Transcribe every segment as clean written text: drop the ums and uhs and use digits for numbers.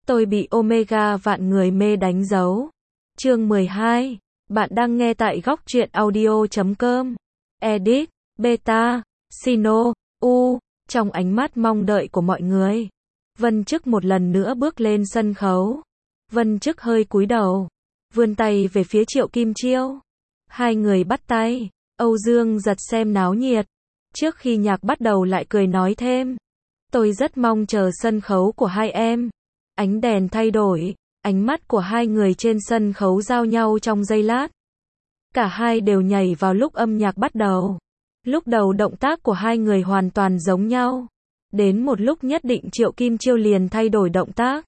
Tôi bị Omega vạn người mê đánh dấu. Chương 12. Bạn đang nghe tại góc truyện audio.com. Edit, Beta, Sino, U. Trong ánh mắt mong đợi của mọi người, Vân Chức một lần nữa bước lên sân khấu. Vân Chức hơi cúi đầu, vươn tay về phía Triệu Kim Chiêu. Hai người bắt tay. Âu Dương Giật xem náo nhiệt. Trước khi nhạc bắt đầu lại cười nói thêm. Tôi rất mong chờ sân khấu của hai em. Ánh đèn thay đổi, ánh mắt của hai người trên sân khấu giao nhau trong giây lát. Cả hai đều nhảy vào lúc âm nhạc bắt đầu. Lúc đầu động tác của hai người hoàn toàn giống nhau. Đến một lúc nhất định Triệu Kim Chiêu liền thay đổi động tác.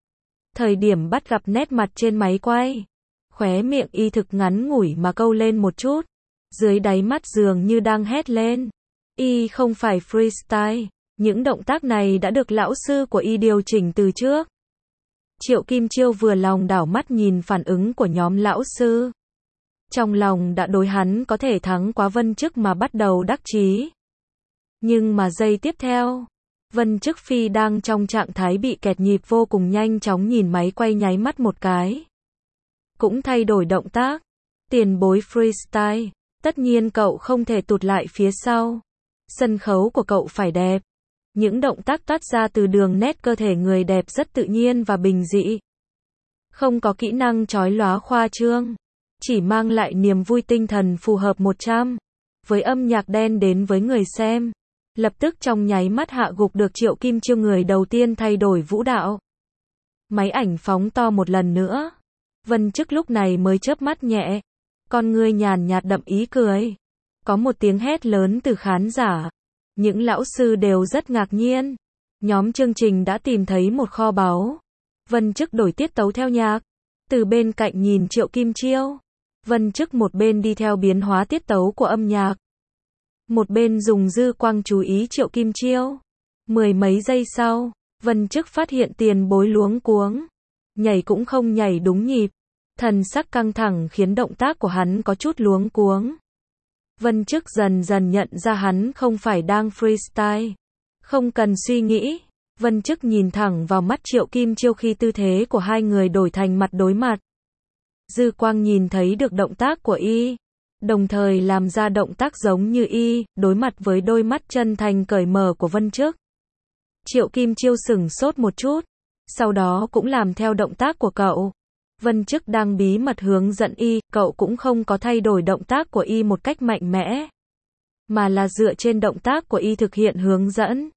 Thời điểm bắt gặp nét mặt trên máy quay, khóe miệng y thực ngắn ngủi mà câu lên một chút. Dưới đáy mắt dường như đang hét lên. Y không phải freestyle. Những động tác này đã được lão sư của y điều chỉnh từ trước. Triệu Kim Chiêu vừa lòng đảo mắt nhìn phản ứng của nhóm lão sư. Trong lòng đã đối hắn có thể thắng quá Vân Chức mà bắt đầu đắc chí. Nhưng mà giây tiếp theo, Vân Chức Phi đang trong trạng thái bị kẹt nhịp vô cùng nhanh chóng nhìn máy quay nháy mắt một cái. Cũng thay đổi động tác. Tiền bối freestyle, tất nhiên cậu không thể tụt lại phía sau. Sân khấu của cậu phải đẹp. Những động tác toát ra từ đường nét cơ thể người đẹp rất tự nhiên và bình dị. Không có kỹ năng chói lóa khoa trương. Chỉ mang lại niềm vui tinh thần phù hợp 100. Với âm nhạc đen đến với người xem. Lập tức trong nháy mắt hạ gục được Triệu Kim Chiêu người đầu tiên thay đổi vũ đạo. Máy ảnh phóng to một lần nữa. Vân Chức lúc này mới chớp mắt nhẹ. Con ngươi nhàn nhạt đậm ý cười. Có một tiếng hét lớn từ khán giả. Những lão sư đều rất ngạc nhiên. Nhóm chương trình đã tìm thấy một kho báu. Vân Chức đổi tiết tấu theo nhạc. Từ bên cạnh nhìn Triệu Kim Chiêu. Vân Chức một bên đi theo biến hóa tiết tấu của âm nhạc. Một bên dùng dư quang chú ý Triệu Kim Chiêu. Mười mấy giây sau, Vân Chức phát hiện tiền bối luống cuống. Nhảy cũng không nhảy đúng nhịp. Thần sắc căng thẳng khiến động tác của hắn có chút luống cuống. Vân Chức dần dần nhận ra hắn không phải đang freestyle. Không cần suy nghĩ, Vân Chức nhìn thẳng vào mắt Triệu Kim Chiêu khi tư thế của hai người đổi thành mặt đối mặt. Dư quang nhìn thấy được động tác của y, đồng thời làm ra động tác giống như y, đối mặt với đôi mắt chân thành cởi mở của Vân Chức. Triệu Kim Chiêu sửng sốt một chút, sau đó cũng làm theo động tác của cậu. Vân Chức đang bí mật hướng dẫn y, cậu cũng không có thay đổi động tác của y một cách mạnh mẽ, mà là dựa trên động tác của y thực hiện hướng dẫn.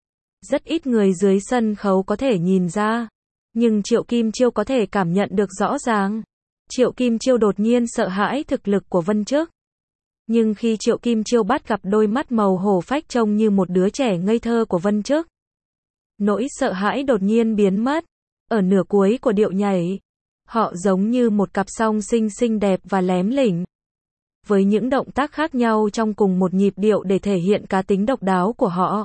Rất ít người dưới sân khấu có thể nhìn ra, nhưng Triệu Kim Chiêu có thể cảm nhận được rõ ràng. Triệu Kim Chiêu đột nhiên sợ hãi thực lực của Vân Chức. Nhưng khi Triệu Kim Chiêu bắt gặp đôi mắt màu hổ phách trông như một đứa trẻ ngây thơ của Vân Chức, nỗi sợ hãi đột nhiên biến mất. Ở nửa cuối của điệu nhảy, họ giống như một cặp song sinh xinh đẹp và lém lỉnh. Với những động tác khác nhau trong cùng một nhịp điệu để thể hiện cá tính độc đáo của họ.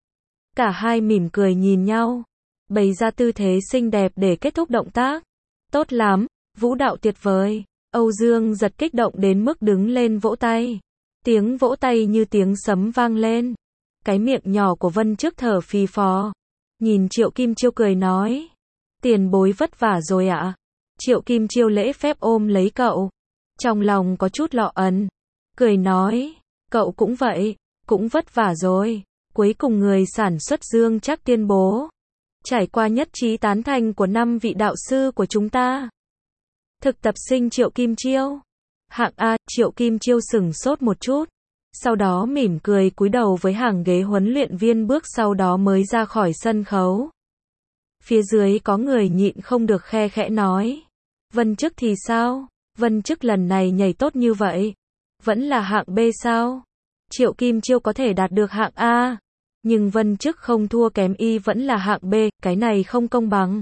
Cả hai mỉm cười nhìn nhau, bày ra tư thế xinh đẹp để kết thúc động tác. Tốt lắm, vũ đạo tuyệt vời. Âu Dương Giật kích động đến mức đứng lên vỗ tay. Tiếng vỗ tay như tiếng sấm vang lên. Cái miệng nhỏ của Vân Chức thở phì phò. Nhìn Triệu Kim Chiêu cười nói. Tiền bối vất vả rồi ạ. Triệu Kim Chiêu lễ phép ôm lấy cậu. Trong lòng có chút lọ ẩn. Cười nói. Cậu cũng vậy. Cũng vất vả rồi. Cuối cùng người sản xuất Dương Trác tuyên bố. Trải qua nhất trí tán thành của 5 vị đạo sư của chúng ta. Thực tập sinh Triệu Kim Chiêu. Hạng A. Triệu Kim Chiêu sửng sốt một chút. Sau đó mỉm cười cúi đầu với hàng ghế huấn luyện viên bước sau đó mới ra khỏi sân khấu. Phía dưới có người nhịn không được khe khẽ nói. Vân Chức thì sao? Vân Chức lần này nhảy tốt như vậy. Vẫn là hạng B sao? Triệu Kim Chiêu có thể đạt được hạng A. Nhưng Vân Chức không thua kém y vẫn là hạng B. Cái này không công bằng.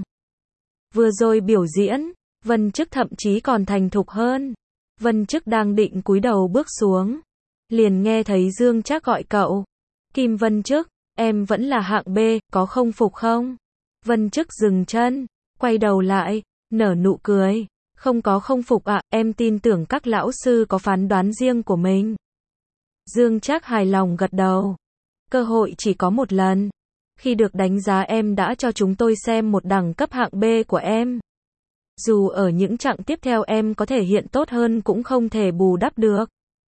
Vừa rồi biểu diễn, Vân Chức thậm chí còn thành thục hơn. Vân Chức đang định cúi đầu bước xuống. Liền nghe thấy Dương Trác gọi cậu. Kim Vân Chức, em vẫn là hạng B, có không phục không? Vân Chức dừng chân, quay đầu lại, nở nụ cười. Không có không phục ạ, em tin tưởng các lão sư có phán đoán riêng của mình. Dương Trác hài lòng gật đầu. Cơ hội chỉ có một lần. Khi được đánh giá em đã cho chúng tôi xem một đẳng cấp hạng B của em. Dù ở những chặng tiếp theo em có thể hiện tốt hơn cũng không thể bù đắp được.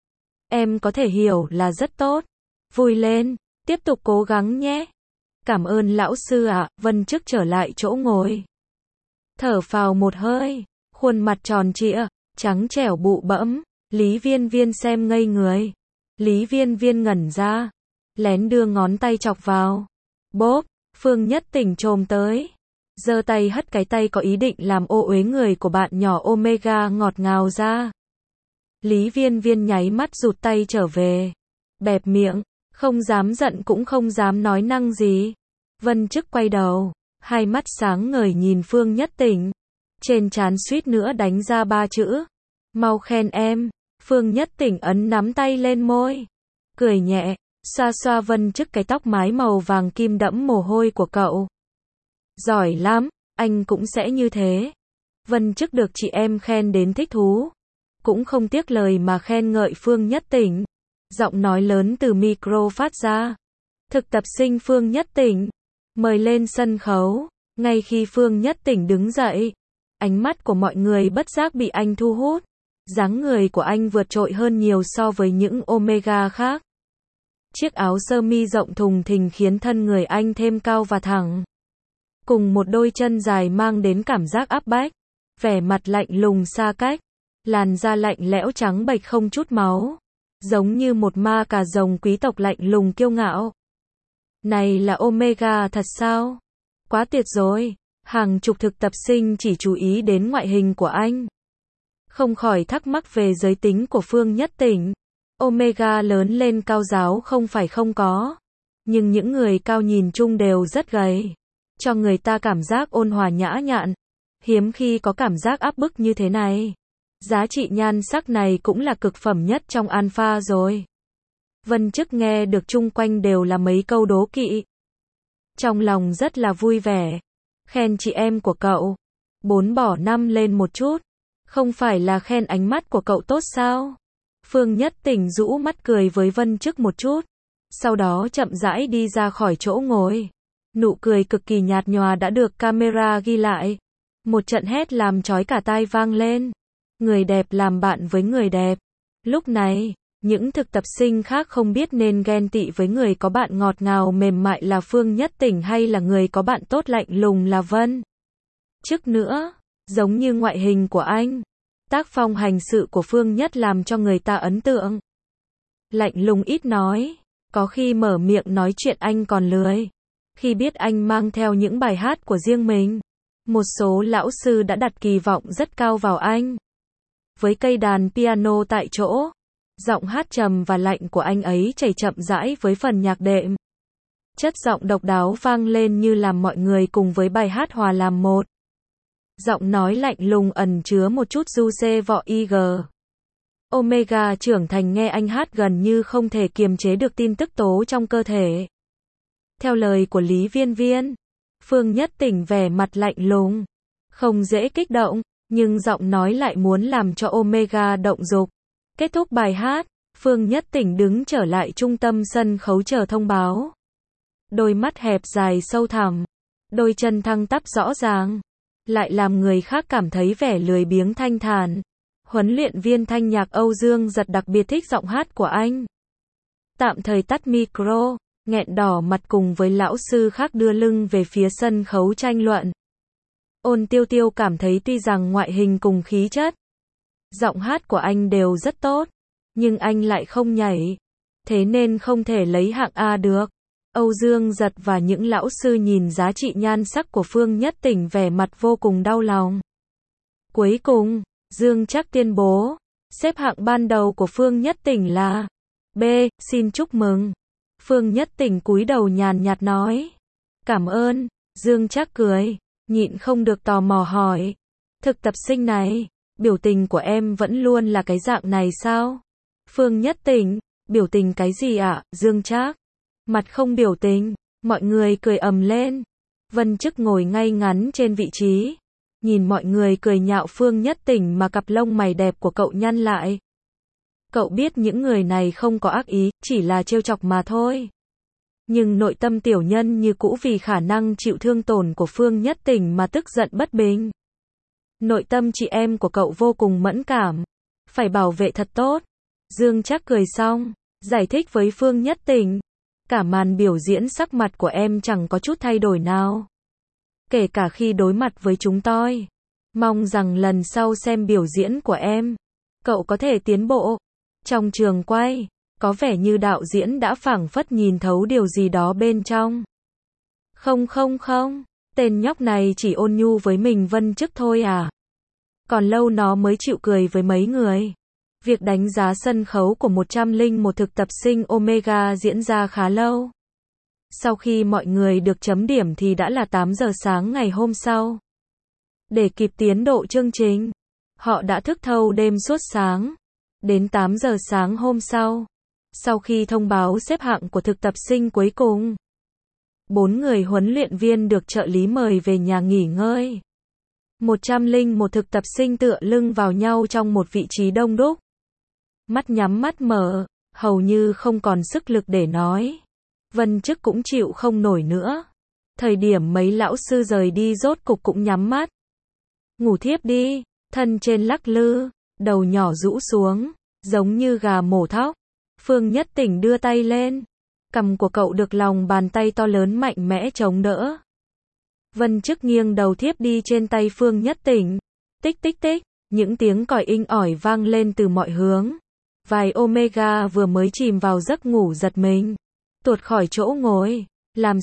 Em có thể hiểu là rất tốt. Vui lên, tiếp tục cố gắng nhé. Cảm ơn lão sư ạ. Vân Chức trở lại chỗ ngồi. Thở phào một hơi, khuôn mặt tròn trịa, trắng trẻo bụ bẫm. Lý Viên Viên xem ngây người. Lý Viên Viên ngẩn ra, lén đưa ngón tay chọc vào. Bốp, Phương Nhất Tỉnh chồm tới. Giơ tay hất cái tay có ý định làm ô uế người của bạn nhỏ Omega ngọt ngào ra. Lý Viên Viên nháy mắt rụt tay trở về. Bẹp miệng, không dám giận cũng không dám nói năng gì. Vân Chức quay đầu, hai mắt sáng ngời nhìn Phương Nhất Tỉnh. Trên trán suýt nữa đánh ra 3 chữ. Mau khen em. Phương Nhất Tỉnh ấn nắm tay lên môi. Cười nhẹ, xoa xoa Vân Chức cái tóc mái màu vàng kim đẫm mồ hôi của cậu. Giỏi lắm, anh cũng sẽ như thế. Vân Chức được chị em khen đến thích thú. Cũng không tiếc lời mà khen ngợi Phương Nhất Tỉnh. Giọng nói lớn từ micro phát ra. Thực tập sinh Phương Nhất Tỉnh, mời lên sân khấu. Ngay khi Phương Nhất Tỉnh đứng dậy, ánh mắt của mọi người bất giác bị anh thu hút. Dáng người của anh vượt trội hơn nhiều so với những Omega khác. Chiếc áo sơ mi rộng thùng thình khiến thân người anh thêm cao và thẳng. Cùng một đôi chân dài mang đến cảm giác áp bách. Vẻ mặt lạnh lùng xa cách. Làn da lạnh lẽo trắng bệch không chút máu. Giống như một ma cà rồng quý tộc lạnh lùng kiêu ngạo. Này là Omega thật sao? Quá tuyệt rồi. Hàng chục thực tập sinh chỉ chú ý đến ngoại hình của anh. Không khỏi thắc mắc về giới tính của Phương Nhất Tỉnh. Omega lớn lên cao ráo không phải không có. Nhưng những người cao nhìn chung đều rất gầy. Cho người ta cảm giác ôn hòa nhã nhặn. Hiếm khi có cảm giác áp bức như thế này. Giá trị nhan sắc này cũng là cực phẩm nhất trong alpha rồi. Vân Chức nghe được chung quanh đều là mấy câu đố kỵ. Trong lòng rất là vui vẻ. Khen chị em của cậu. 4 bỏ 5 lên một chút. Không phải là khen ánh mắt của cậu tốt sao? Phương Nhất Tỉnh rũ mắt cười với Vân Chức một chút. Sau đó chậm rãi đi ra khỏi chỗ ngồi. Nụ cười cực kỳ nhạt nhòa đã được camera ghi lại. Một trận hét làm chói cả tai vang lên. Người đẹp làm bạn với người đẹp. Lúc này, những thực tập sinh khác không biết nên ghen tị với người có bạn ngọt ngào mềm mại là Phương Nhất Tỉnh hay là người có bạn tốt lạnh lùng là Vân Chức nữa. Giống như ngoại hình của anh, tác phong hành sự của Phương Nhất làm cho người ta ấn tượng. Lạnh lùng ít nói, có khi mở miệng nói chuyện anh còn lười. Khi biết anh mang theo những bài hát của riêng mình, một số lão sư đã đặt kỳ vọng rất cao vào anh. Với cây đàn piano tại chỗ, giọng hát trầm và lạnh của anh ấy chảy chậm rãi với phần nhạc đệm. Chất giọng độc đáo vang lên như làm mọi người cùng với bài hát hòa làm một. Giọng nói lạnh lùng ẩn chứa một chút du xê vọ ig. Omega trưởng thành nghe anh hát gần như không thể kiềm chế được tin tức tố trong cơ thể. Theo lời của Lý Viên Viên, Phương Nhất Tỉnh vẻ mặt lạnh lùng, không dễ kích động, nhưng giọng nói lại muốn làm cho Omega động dục. Kết thúc bài hát, Phương Nhất Tỉnh đứng trở lại trung tâm sân khấu chờ thông báo. Đôi mắt hẹp dài sâu thẳm, đôi chân thăng tắp rõ ràng, lại làm người khác cảm thấy vẻ lười biếng thanh thản. Huấn luyện viên thanh nhạc Âu Dương Giật đặc biệt thích giọng hát của anh. Tạm thời tắt micro, nghẹn đỏ mặt cùng với lão sư khác đưa lưng về phía sân khấu tranh luận. Ôn Tiêu Tiêu cảm thấy tuy rằng ngoại hình cùng khí chất, giọng hát của anh đều rất tốt, nhưng anh lại không nhảy, thế nên không thể lấy hạng A được. Âu Dương Giật và những lão sư nhìn giá trị nhan sắc của Phương Nhất Tỉnh vẻ mặt vô cùng đau lòng. Cuối cùng, Dương Trác tuyên bố, xếp hạng ban đầu của Phương Nhất Tỉnh là B, xin chúc mừng. Phương Nhất Tỉnh cúi đầu nhàn nhạt nói, cảm ơn. Dương Trác cười, nhịn không được tò mò hỏi, thực tập sinh này, biểu tình của em vẫn luôn là cái dạng này sao? Phương Nhất Tỉnh, biểu tình cái gì ạ? Dương Trác, mặt không biểu tình. Mọi người cười ầm lên. Vân Chức ngồi ngay ngắn trên vị trí, nhìn mọi người cười nhạo Phương Nhất Tỉnh mà cặp lông mày đẹp của cậu nhăn lại. Cậu biết những người này không có ác ý, chỉ là trêu chọc mà thôi. Nhưng nội tâm tiểu nhân như cũ vì khả năng chịu thương tổn của Phương Nhất Tỉnh mà tức giận bất bình. Nội tâm chị em của cậu vô cùng mẫn cảm. Phải bảo vệ thật tốt. Dương Trác cười xong, giải thích với Phương Nhất Tỉnh. Cả màn biểu diễn sắc mặt của em chẳng có chút thay đổi nào. Kể cả khi đối mặt với chúng tôi. Mong rằng lần sau xem biểu diễn của em, cậu có thể tiến bộ. Trong trường quay, có vẻ như đạo diễn đã phảng phất nhìn thấu điều gì đó bên trong. Không, tên nhóc này chỉ ôn nhu với mình Vân Chức thôi à. Còn lâu nó mới chịu cười với mấy người. Việc đánh giá sân khấu của 101 thực tập sinh Omega diễn ra khá lâu. Sau khi mọi người được chấm điểm thì đã là 8 giờ sáng ngày hôm sau. Để kịp tiến độ chương trình, họ đã thức thâu đêm suốt sáng. Đến 8 giờ sáng hôm sau, sau khi thông báo xếp hạng của thực tập sinh cuối cùng, 4 người huấn luyện viên được trợ lý mời về nhà nghỉ ngơi. 101 thực tập sinh tựa lưng vào nhau trong một vị trí đông đúc. Mắt nhắm mắt mở, hầu như không còn sức lực để nói. Vân Chức cũng chịu không nổi nữa. Thời điểm mấy lão sư rời đi rốt cục cũng nhắm mắt. Ngủ thiếp đi, thân trên lắc lư, đầu nhỏ rũ xuống, giống như gà mổ thóc. Phương Nhất Tỉnh đưa tay lên. Cằm của cậu được lòng bàn tay to lớn mạnh mẽ chống đỡ. Vân Chức nghiêng đầu thiếp đi trên tay Phương Nhất Tỉnh. Tích tích tích, những tiếng còi inh ỏi vang lên từ mọi hướng. Vài Omega vừa mới chìm vào giấc ngủ giật mình. Tuột khỏi chỗ ngồi. Làm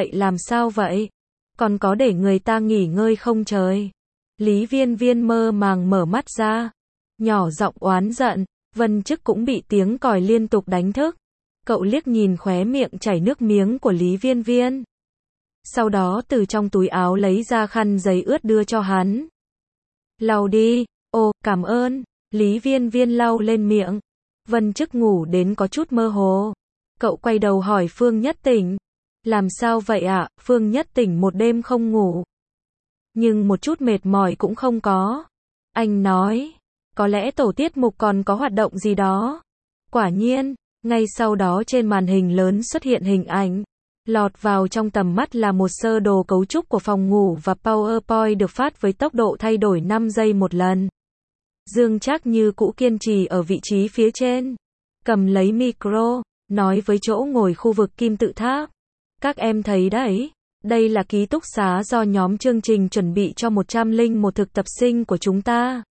sao vậy? Còn có để người ta nghỉ ngơi không trời? Lý Viên Viên mơ màng mở mắt ra. Nhỏ giọng oán giận. Vân Chức cũng bị tiếng còi liên tục đánh thức. Cậu liếc nhìn khóe miệng chảy nước miếng của Lý Viên Viên. Sau đó từ trong túi áo lấy ra khăn giấy ướt đưa cho hắn. Lau đi. Ồ, cảm ơn. Lý Viên Viên lau lên miệng. Vân Chức ngủ đến có chút mơ hồ. Cậu quay đầu hỏi Phương Nhất Tỉnh. Làm sao vậy ạ? Phương Nhất Tỉnh một đêm không ngủ. Nhưng một chút mệt mỏi cũng không có. Anh nói. Có lẽ tổ tiết mục còn có hoạt động gì đó. Quả nhiên, ngay sau đó trên màn hình lớn xuất hiện hình ảnh. Lọt vào trong tầm mắt là một sơ đồ cấu trúc của phòng ngủ và PowerPoint được phát với tốc độ thay đổi 5 giây một lần. Dương Trác như cũ kiên trì ở vị trí phía trên. Cầm lấy micro, nói với chỗ ngồi khu vực kim tự tháp. Các em thấy đấy, đây là ký túc xá do nhóm chương trình chuẩn bị cho 101 thực tập sinh của chúng ta.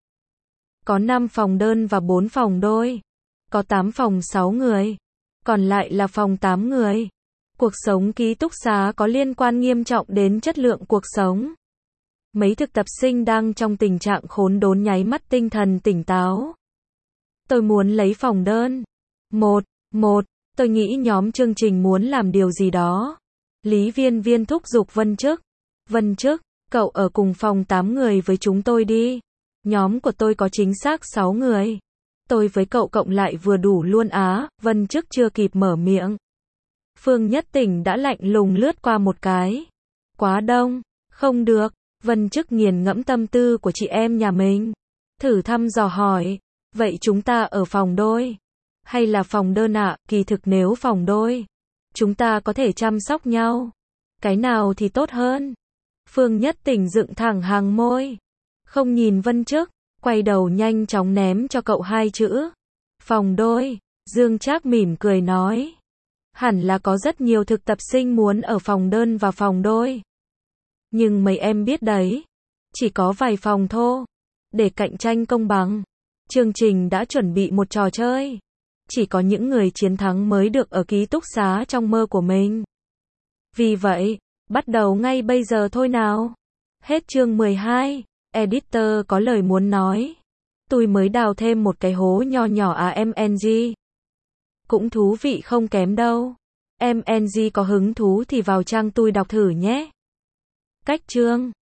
Có 5 phòng đơn và 4 phòng đôi. Có 8 phòng 6 người. Còn lại là phòng 8 người. Cuộc sống ký túc xá có liên quan nghiêm trọng đến chất lượng cuộc sống. Mấy thực tập sinh đang trong tình trạng khốn đốn nháy mắt tinh thần tỉnh táo. Tôi muốn lấy phòng đơn. Một, tôi nghĩ nhóm chương trình muốn làm điều gì đó. Lý Viên Viên thúc giục Vân Chức. Vân Chức, cậu ở cùng phòng 8 người với chúng tôi đi. Nhóm của tôi có chính xác 6 người. Tôi với cậu cộng lại vừa đủ luôn á. Vân Chức chưa kịp mở miệng. Phương Nhất Tỉnh đã lạnh lùng lướt qua một cái. Quá đông, không được. Vân Chức nghiền ngẫm tâm tư của chị em nhà mình. Thử thăm dò hỏi. Vậy chúng ta ở phòng đôi? Hay là phòng đơn ạ? Kỳ thực nếu phòng đôi, chúng ta có thể chăm sóc nhau. Cái nào thì tốt hơn? Phương Nhất Tỉnh dựng thẳng hàng môi. Không nhìn Vân Chức, quay đầu nhanh chóng ném cho cậu 2 chữ. Phòng đôi. Dương Trác mỉm cười nói. Hẳn là có rất nhiều thực tập sinh muốn ở phòng đơn và phòng đôi. Nhưng mấy em biết đấy, chỉ có vài phòng thôi. Để cạnh tranh công bằng, chương trình đã chuẩn bị một trò chơi. Chỉ có những người chiến thắng mới được ở ký túc xá trong mơ của mình. Vì vậy, bắt đầu ngay bây giờ thôi nào. Hết chương 12. Editor có lời muốn nói. Tôi mới đào thêm một cái hố nho nhỏ MNG. Cũng thú vị không kém đâu. MNG có hứng thú thì vào trang tôi đọc thử nhé. Cách chương